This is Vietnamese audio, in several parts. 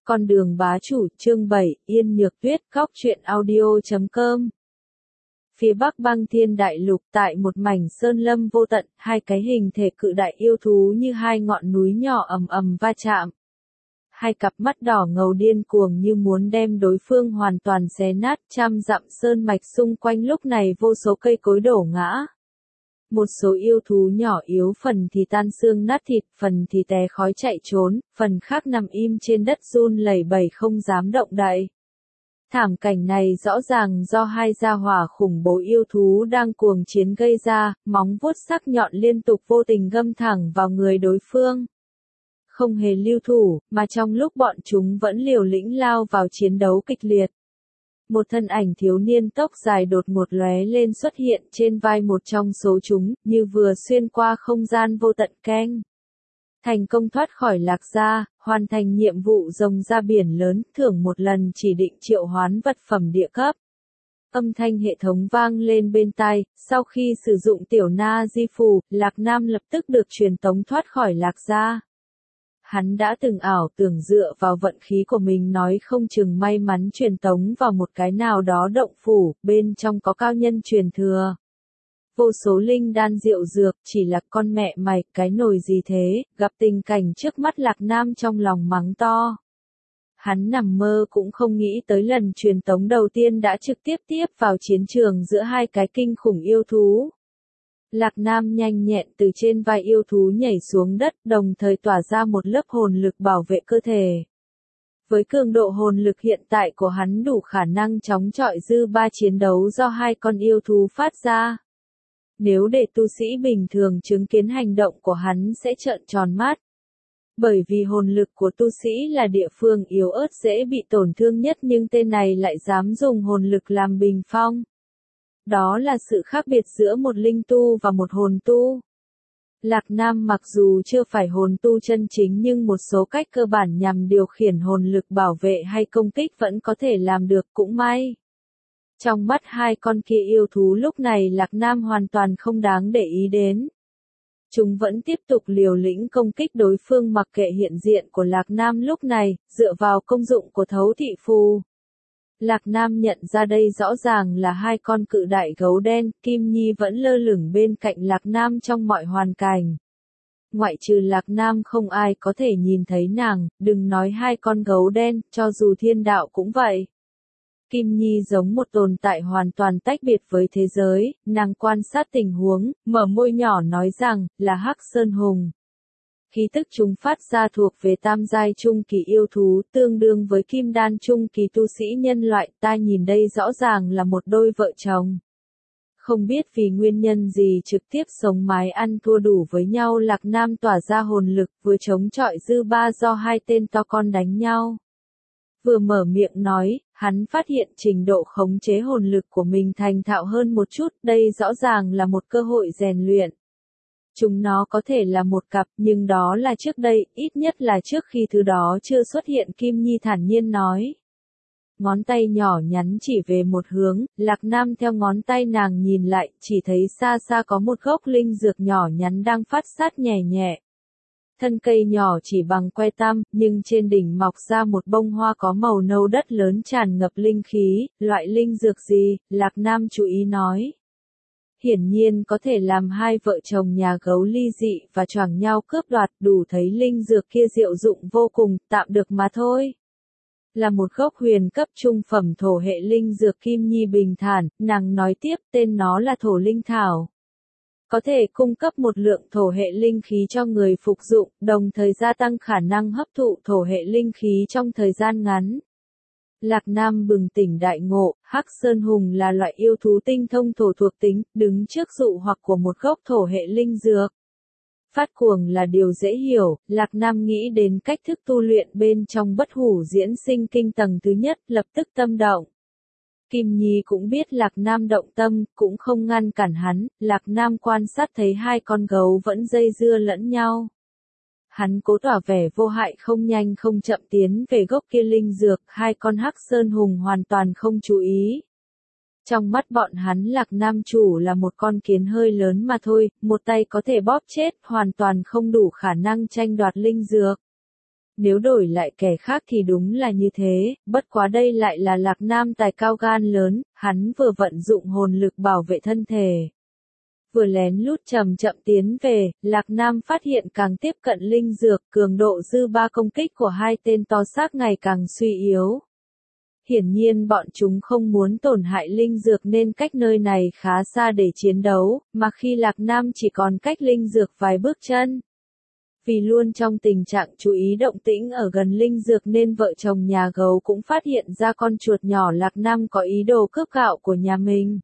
Con đường bá chủ, chương 7, Yên Nhược Tuyết, Góc truyện audio.com. Phía bắc Băng Thiên Đại Lục, tại một mảnh sơn lâm vô tận, hai cái hình thể cự đại yêu thú như hai ngọn núi nhỏ ầm ầm va chạm. Hai cặp mắt đỏ ngầu điên cuồng như muốn đem đối phương hoàn toàn xé nát, trăm dặm sơn mạch xung quanh lúc này vô số cây cối đổ ngã. Một số yêu thú nhỏ yếu phần thì tan xương nát thịt, phần thì té khói chạy trốn, phần khác nằm im trên đất run lẩy bẩy không dám động đậy. Thảm cảnh này rõ ràng do hai gia hỏa khủng bố yêu thú đang cuồng chiến gây ra, móng vuốt sắc nhọn liên tục vô tình găm thẳng vào người đối phương. Không hề lưu thủ, mà trong lúc bọn chúng vẫn liều lĩnh lao vào chiến đấu kịch liệt. Một thân ảnh thiếu niên tóc dài đột ngột lóe lên xuất hiện trên vai một trong số chúng, như vừa xuyên qua không gian vô tận keng. Thành công thoát khỏi Lạc Gia, hoàn thành nhiệm vụ rồng ra biển lớn, thưởng một lần chỉ định triệu hoán vật phẩm địa cấp. Âm thanh hệ thống vang lên bên tai, sau khi sử dụng tiểu na di phù, Lạc Nam lập tức được truyền tống thoát khỏi Lạc Gia. Hắn đã từng ảo tưởng dựa vào vận khí của mình nói không chừng may mắn truyền tống vào một cái nào đó động phủ, bên trong có cao nhân truyền thừa. Vô số linh đan rượu dược, chỉ là con mẹ mày, cái nồi gì thế, gặp tình cảnh trước mắt Lạc Nam trong lòng mắng to. Hắn nằm mơ cũng không nghĩ tới lần truyền tống đầu tiên đã trực tiếp vào chiến trường giữa hai cái kinh khủng yêu thú. Lạc Nam nhanh nhẹn từ trên vai yêu thú nhảy xuống đất, đồng thời tỏa ra một lớp hồn lực bảo vệ cơ thể. Với cường độ hồn lực hiện tại của hắn đủ khả năng chống chọi dư ba chiến đấu do hai con yêu thú phát ra. Nếu để tu sĩ bình thường chứng kiến hành động của hắn sẽ trợn tròn mắt. Bởi vì hồn lực của tu sĩ là địa phương yếu ớt dễ bị tổn thương nhất, nhưng tên này lại dám dùng hồn lực làm bình phong. Đó là sự khác biệt giữa một linh tu và một hồn tu. Lạc Nam mặc dù chưa phải hồn tu chân chính nhưng một số cách cơ bản nhằm điều khiển hồn lực bảo vệ hay công kích vẫn có thể làm được, cũng may. Trong mắt hai con kia yêu thú lúc này Lạc Nam hoàn toàn không đáng để ý đến. Chúng vẫn tiếp tục liều lĩnh công kích đối phương mặc kệ hiện diện của Lạc Nam lúc này, dựa vào công dụng của thấu thị phù. Lạc Nam nhận ra đây rõ ràng là hai con cự đại gấu đen, Kim Nhi vẫn lơ lửng bên cạnh Lạc Nam trong mọi hoàn cảnh. Ngoại trừ Lạc Nam không ai có thể nhìn thấy nàng, đừng nói hai con gấu đen, cho dù thiên đạo cũng vậy. Kim Nhi giống một tồn tại hoàn toàn tách biệt với thế giới, nàng quan sát tình huống, mở môi nhỏ nói rằng, là Hắc Sơn Hùng. Khí tức chúng phát ra thuộc về tam giai trung kỳ yêu thú, tương đương với kim đan trung kỳ tu sĩ nhân loại, ta nhìn đây rõ ràng là một đôi vợ chồng. Không biết vì nguyên nhân gì trực tiếp sống mái ăn thua đủ với nhau, Lạc Nam tỏa ra hồn lực, vừa chống chọi dư ba do hai tên to con đánh nhau. Vừa mở miệng nói, hắn phát hiện trình độ khống chế hồn lực của mình thành thạo hơn một chút, đây rõ ràng là một cơ hội rèn luyện. Chúng nó có thể là một cặp, nhưng đó là trước đây, ít nhất là trước khi thứ đó chưa xuất hiện, Kim Nhi thản nhiên nói. Ngón tay nhỏ nhắn chỉ về một hướng, Lạc Nam theo ngón tay nàng nhìn lại, chỉ thấy xa xa có một gốc linh dược nhỏ nhắn đang phát sát nhẹ nhẹ. Thân cây nhỏ chỉ bằng que tăm, nhưng trên đỉnh mọc ra một bông hoa có màu nâu đất lớn tràn ngập linh khí, loại linh dược gì, Lạc Nam chú ý nói. Hiển nhiên có thể làm hai vợ chồng nhà gấu ly dị và choảng nhau cướp đoạt, đủ thấy linh dược kia diệu dụng vô cùng, tạm được mà thôi. Là một gốc huyền cấp trung phẩm thổ hệ linh dược, Kim Nhi bình thản, nàng nói tiếp, tên nó là thổ linh thảo. Có thể cung cấp một lượng thổ hệ linh khí cho người phục dụng, đồng thời gia tăng khả năng hấp thụ thổ hệ linh khí trong thời gian ngắn. Lạc Nam bừng tỉnh đại ngộ, Hắc Sơn Hùng là loại yêu thú tinh thông thổ thuộc tính, đứng trước dụ hoặc của một gốc thổ hệ linh dược. Phát cuồng là điều dễ hiểu, Lạc Nam nghĩ đến cách thức tu luyện bên trong bất hủ diễn sinh kinh tầng thứ nhất, lập tức tâm động. Kim Nhi cũng biết Lạc Nam động tâm, cũng không ngăn cản hắn, Lạc Nam quan sát thấy hai con gấu vẫn dây dưa lẫn nhau. Hắn cố tỏ vẻ vô hại, không nhanh không chậm tiến về gốc kia linh dược, hai con Hắc Sơn Hùng hoàn toàn không chú ý. Trong mắt bọn hắn Lạc Nam chủ là một con kiến hơi lớn mà thôi, một tay có thể bóp chết, hoàn toàn không đủ khả năng tranh đoạt linh dược. Nếu đổi lại kẻ khác thì đúng là như thế, bất quá đây lại là Lạc Nam tài cao gan lớn, hắn vừa vận dụng hồn lực bảo vệ thân thể. Vừa lén lút chậm chậm tiến về, Lạc Nam phát hiện càng tiếp cận linh dược, cường độ dư ba công kích của hai tên to xác ngày càng suy yếu. Hiển nhiên bọn chúng không muốn tổn hại linh dược nên cách nơi này khá xa để chiến đấu, mà khi Lạc Nam chỉ còn cách linh dược vài bước chân. Vì luôn trong tình trạng chú ý động tĩnh ở gần linh dược nên vợ chồng nhà gấu cũng phát hiện ra con chuột nhỏ Lạc Nam có ý đồ cướp gạo của nhà mình.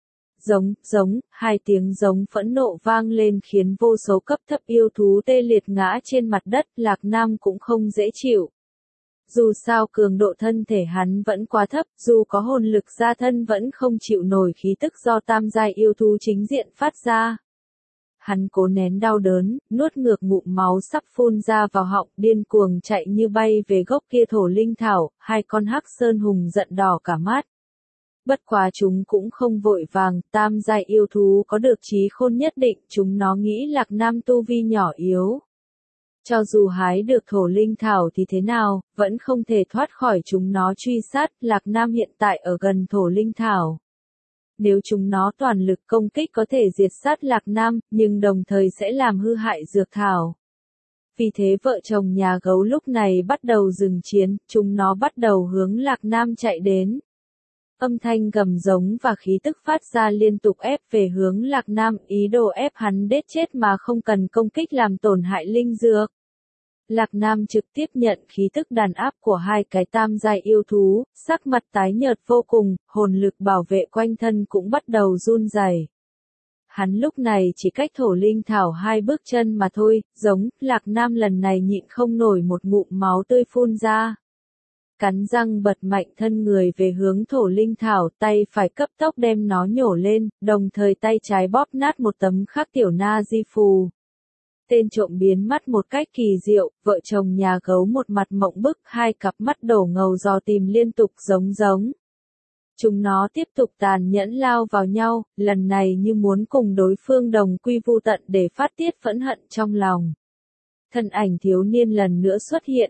Giống, hai tiếng giống phẫn nộ vang lên khiến vô số cấp thấp yêu thú tê liệt ngã trên mặt đất, Lạc Nam cũng không dễ chịu. Dù sao cường độ thân thể hắn vẫn quá thấp, dù có hồn lực ra thân vẫn không chịu nổi khí tức do tam giai yêu thú chính diện phát ra. Hắn cố nén đau đớn, nuốt ngược ngụm máu sắp phun ra vào họng, điên cuồng chạy như bay về gốc kia thổ linh thảo, hai con hắc sơn hùng giận đỏ cả mắt. Bất quá chúng cũng không vội vàng, tam giai yêu thú có được trí khôn nhất định, chúng nó nghĩ Lạc Nam tu vi nhỏ yếu. Cho dù hái được thổ linh thảo thì thế nào, vẫn không thể thoát khỏi chúng nó truy sát, Lạc Nam hiện tại ở gần thổ linh thảo. Nếu chúng nó toàn lực công kích có thể diệt sát Lạc Nam, nhưng đồng thời sẽ làm hư hại dược thảo. Vì thế vợ chồng nhà gấu lúc này bắt đầu dừng chiến, chúng nó bắt đầu hướng Lạc Nam chạy đến. Âm thanh gầm giống và khí tức phát ra liên tục ép về hướng Lạc Nam, ý đồ ép hắn đết chết mà không cần công kích làm tổn hại linh dược. Lạc Nam trực tiếp nhận khí tức đàn áp của hai cái tam giai yêu thú, sắc mặt tái nhợt vô cùng, hồn lực bảo vệ quanh thân cũng bắt đầu run rẩy. Hắn lúc này chỉ cách thổ linh thảo hai bước chân mà thôi, Lạc Nam lần này nhịn không nổi một ngụm máu tươi phun ra. Cắn răng bật mạnh thân người về hướng thổ linh thảo, tay phải cấp tốc đem nó nhổ lên, đồng thời tay trái bóp nát một tấm khắc tiểu na di phù. Tên trộm biến mắt một cách kỳ diệu, vợ chồng nhà gấu một mặt mộng bức, hai cặp mắt đổ ngầu dò tìm liên tục giống. Chúng nó tiếp tục tàn nhẫn lao vào nhau, lần này như muốn cùng đối phương đồng quy vu tận để phát tiết phẫn hận trong lòng. Thân ảnh thiếu niên lần nữa xuất hiện,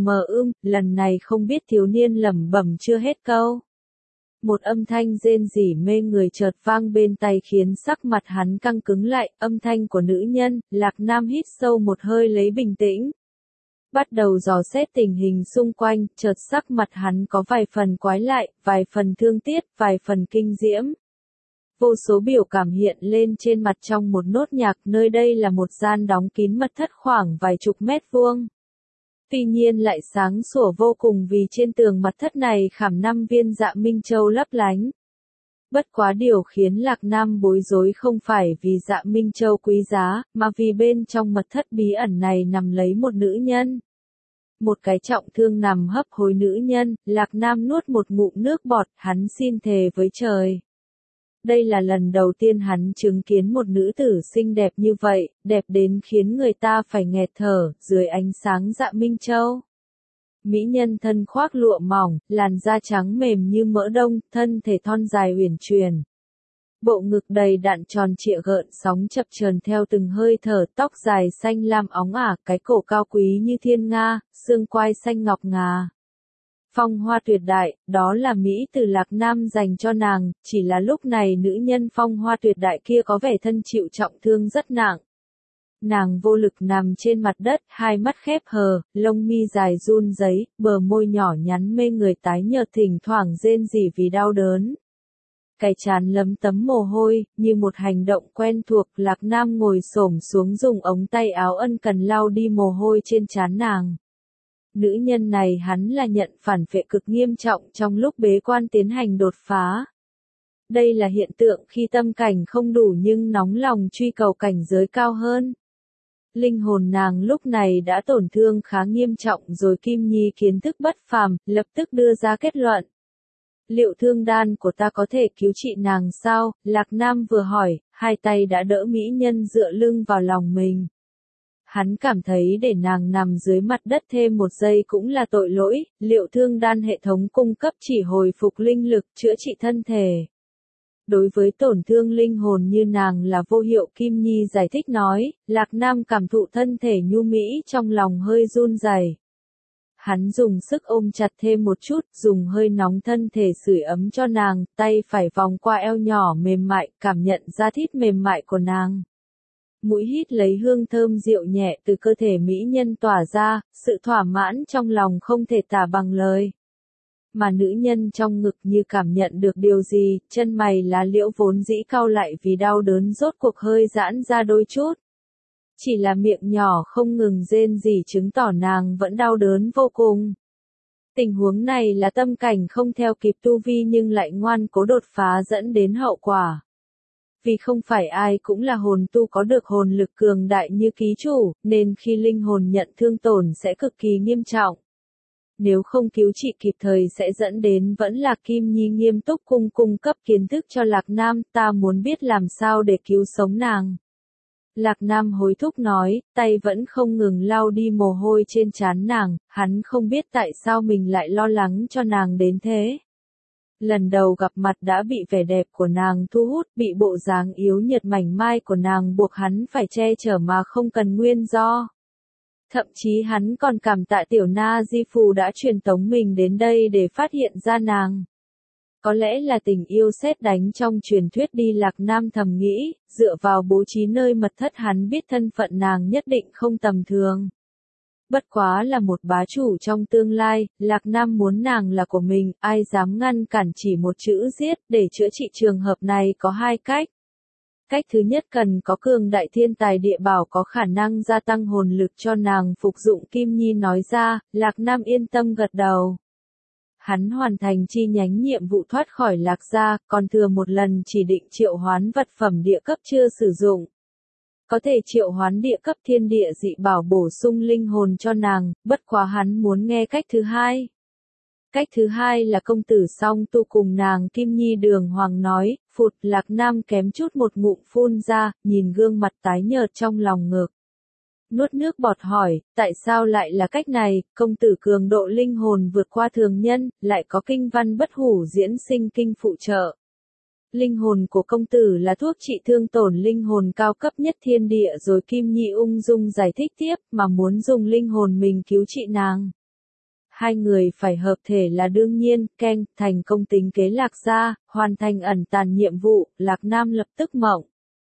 lần này không biết thiếu niên lẩm bẩm chưa hết câu. Một âm thanh rên rỉ mê người chợt vang bên tai khiến sắc mặt hắn căng cứng lại, âm thanh của nữ nhân. Lạc Nam hít sâu một hơi lấy bình tĩnh. Bắt đầu dò xét tình hình xung quanh, chợt sắc mặt hắn có vài phần quái lại, vài phần thương tiếc, vài phần kinh diễm. Vô số biểu cảm hiện lên trên mặt trong một nốt nhạc, nơi đây là một gian đóng kín mật thất khoảng vài chục mét vuông. Tuy nhiên lại sáng sủa vô cùng vì trên tường mật thất này khảm 5 viên dạ minh châu lấp lánh. Bất quá điều khiến Lạc Nam bối rối không phải vì dạ minh châu quý giá, mà vì bên trong mật thất bí ẩn này nằm lấy một nữ nhân. Một cái trọng thương nằm hấp hối nữ nhân, Lạc Nam nuốt một ngụm nước bọt, hắn xin thề với trời. Đây là lần đầu tiên hắn chứng kiến một nữ tử xinh đẹp như vậy, đẹp đến khiến người ta phải nghẹt thở, dưới ánh sáng dạ minh châu. Mỹ nhân thân khoác lụa mỏng, làn da trắng mềm như mỡ đông, thân thể thon dài uyển chuyển. Bộ ngực đầy đặn tròn trịa gợn sóng chập chờn theo từng hơi thở, tóc dài xanh lam óng ả, cái cổ cao quý như thiên nga, xương quai xanh ngọc ngà. Phong hoa tuyệt đại, đó là Mỹ từ Lạc Nam dành cho nàng, chỉ là lúc này nữ nhân phong hoa tuyệt đại kia có vẻ thân chịu trọng thương rất nặng. Nàng vô lực nằm trên mặt đất, hai mắt khép hờ, lông mi dài run rẩy, bờ môi nhỏ nhắn mê người tái nhợt thỉnh thoảng rên rỉ vì đau đớn. Cái trán lấm tấm mồ hôi, như một hành động quen thuộc, Lạc Nam ngồi xổm xuống dùng ống tay áo ân cần lau đi mồ hôi trên trán nàng. Nữ nhân này hắn là nhận phản phệ cực nghiêm trọng trong lúc bế quan tiến hành đột phá. Đây là hiện tượng khi tâm cảnh không đủ nhưng nóng lòng truy cầu cảnh giới cao hơn. Linh hồn nàng lúc này đã tổn thương khá nghiêm trọng rồi Kim Nhi kiến thức bất phàm, lập tức đưa ra kết luận. Liệu thương đan của ta có thể cứu trị nàng sao? Lạc Nam vừa hỏi, hai tay đã đỡ mỹ nhân dựa lưng vào lòng mình. Hắn cảm thấy để nàng nằm dưới mặt đất thêm một giây cũng là tội lỗi, liệu thương đan hệ thống cung cấp chỉ hồi phục linh lực chữa trị thân thể. Đối với tổn thương linh hồn như nàng là vô hiệu, Kim Nhi giải thích nói. Lạc Nam cảm thụ thân thể nhu mỹ trong lòng hơi run rẩy. Hắn dùng sức ôm chặt thêm một chút, dùng hơi nóng thân thể sưởi ấm cho nàng, tay phải vòng qua eo nhỏ mềm mại, cảm nhận da thịt mềm mại của nàng. Mũi hít lấy hương thơm dịu nhẹ từ cơ thể mỹ nhân tỏa ra, sự thỏa mãn trong lòng không thể tả bằng lời. Mà nữ nhân trong ngực như cảm nhận được điều gì, chân mày lá liễu vốn dĩ cau lại vì đau đớn rốt cuộc hơi giãn ra đôi chút. Chỉ là miệng nhỏ không ngừng rên rỉ chứng tỏ nàng vẫn đau đớn vô cùng. Tình huống này là tâm cảnh không theo kịp tu vi nhưng lại ngoan cố đột phá dẫn đến hậu quả. Vì không phải ai cũng là hồn tu có được hồn lực cường đại như ký chủ, nên khi linh hồn nhận thương tổn sẽ cực kỳ nghiêm trọng. Nếu không cứu trị kịp thời sẽ dẫn đến vẫn là Kim Nhi nghiêm túc cung cấp kiến thức cho Lạc Nam, ta muốn biết làm sao để cứu sống nàng. Lạc Nam hối thúc nói, tay vẫn không ngừng lau đi mồ hôi trên trán nàng, hắn không biết tại sao mình lại lo lắng cho nàng đến thế. Lần đầu gặp mặt đã bị vẻ đẹp của nàng thu hút, bị bộ dáng yếu nhược mảnh mai của nàng buộc hắn phải che chở mà không cần nguyên do. Thậm chí hắn còn cảm tạ tiểu na di phù đã truyền tống mình đến đây để phát hiện ra nàng. Có lẽ là tình yêu sét đánh trong truyền thuyết đi, Lạc Nam thầm nghĩ, dựa vào bố trí nơi mật thất hắn biết thân phận nàng nhất định không tầm thường. Bất quá là một bá chủ trong tương lai, Lạc Nam muốn nàng là của mình, ai dám ngăn cản chỉ một chữ giết, để chữa trị trường hợp này có hai cách. Cách thứ nhất cần có cường đại thiên tài địa bảo có khả năng gia tăng hồn lực cho nàng phục dụng. Kim Nhi nói ra, Lạc Nam yên tâm gật đầu. Hắn hoàn thành chi nhánh nhiệm vụ thoát khỏi Lạc gia, còn thừa một lần chỉ định triệu hoán vật phẩm địa cấp chưa sử dụng. Có thể triệu hoán địa cấp thiên địa dị bảo bổ sung linh hồn cho nàng, bất quá hắn muốn nghe cách thứ hai. Cách thứ hai là công tử song tu cùng nàng. Kim Nhi đường hoàng nói, phụt. Lạc Nam kém chút một ngụm phun ra, nhìn gương mặt tái nhợt trong lòng ngực. Nuốt nước bọt hỏi, tại sao lại là cách này, công tử cường độ linh hồn vượt qua thường nhân, lại có kinh văn bất hủ diễn sinh kinh phụ trợ. Linh hồn của công tử là thuốc trị thương tổn linh hồn cao cấp nhất thiên địa rồi. Kim Nhi ung dung giải thích tiếp, mà muốn dùng linh hồn mình cứu trị nàng. Hai người phải hợp thể là đương nhiên. Keng, thành công tính kế Lạc gia, hoàn thành ẩn tàng nhiệm vụ. Lạc Nam lập tức mộng.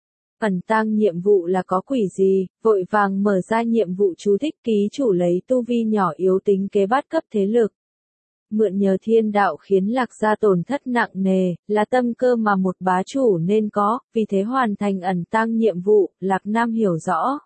Ẩn tàng nhiệm vụ là có quỷ gì, vội vàng mở ra nhiệm vụ chú thích. Ký chủ lấy tu vi nhỏ yếu tính kế bắt cấp thế lực. Mượn nhờ thiên đạo khiến Lạc gia tổn thất nặng nề, là tâm cơ mà một bá chủ nên có, vì thế hoàn thành ẩn tàng nhiệm vụ. Lạc Nam hiểu rõ.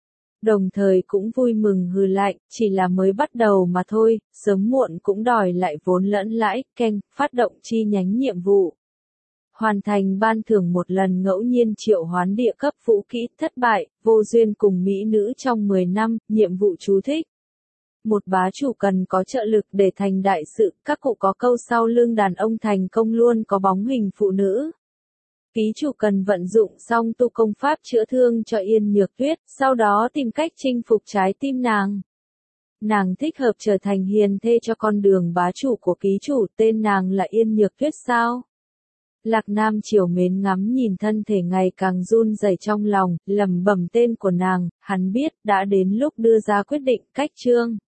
Đồng thời cũng vui mừng hừ lạnh, chỉ là mới bắt đầu mà thôi, sớm muộn cũng đòi lại vốn lẫn lãi. Keng, phát động chi nhánh nhiệm vụ. Hoàn thành ban thưởng một lần ngẫu nhiên triệu hoán địa cấp vũ kỹ, thất bại, vô duyên cùng mỹ nữ trong 10 năm. Nhiệm vụ chú thích. Một bá chủ cần có trợ lực để thành đại sự, các cụ có câu sau lưng đàn ông thành công luôn có bóng hình phụ nữ. Ký chủ cần vận dụng song tu công pháp chữa thương cho Yên Nhược Tuyết, sau đó tìm cách chinh phục trái tim nàng. Nàng thích hợp trở thành hiền thê cho con đường bá chủ của ký chủ, tên nàng là Yên Nhược Tuyết sao? Lạc Nam chiều mến ngắm nhìn thân thể ngày càng run rẩy trong lòng, lẩm bẩm tên của nàng, hắn biết đã đến lúc đưa ra quyết định. Cách chương